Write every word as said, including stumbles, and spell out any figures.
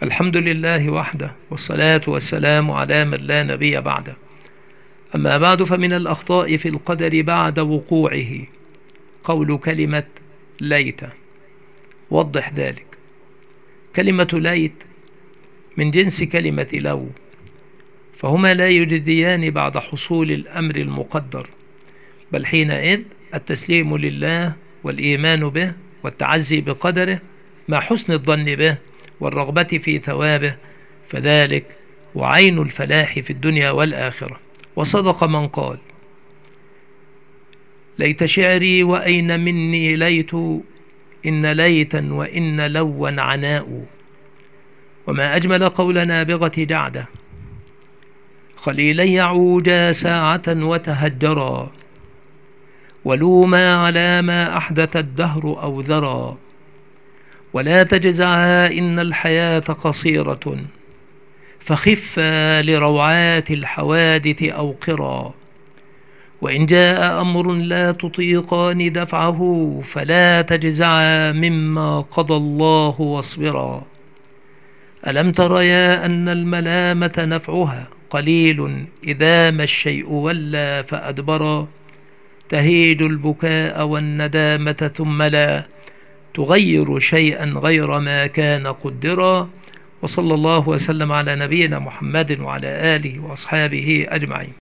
الحمد لله وحده، والصلاة والسلام على من لا نبي بعده. أما بعد، فمن الأخطاء في القدر بعد وقوعه قول كلمة ليت. وضح ذلك. كلمة ليت من جنس كلمة لو، فهما لا يجديان بعد حصول الأمر المقدر، بل حينئذ التسليم لله والإيمان به والتعزي بقدره مع حسن الظن به والرغبة في ثوابه، فذلك وعين الفلاح في الدنيا والآخرة. وصدق من قال: ليت شعري وأين مني ليت، إن ليتا وإن لوا عناء. وما أجمل قول نابغة جعدة: خليلي عوجا ساعة وتهجرا، ولوما على ما أحدث الدهر أو ذرا، ولا تجزعها إن الحياة قصيرة، فخفا لروعات الحوادث أو قرا، وإن جاء أمر لا تطيقان دفعه، فلا تجزعا مما قضى الله واصبرا. ألم تريا أن الملامة نفعها قليل إذا ما الشيء ولى فأدبرا، تهيج البكاء والندامة ثم لا تغير شيئا غير ما كان قدرا. وصلى الله وسلم على نبينا محمد وعلى آله وأصحابه أجمعين.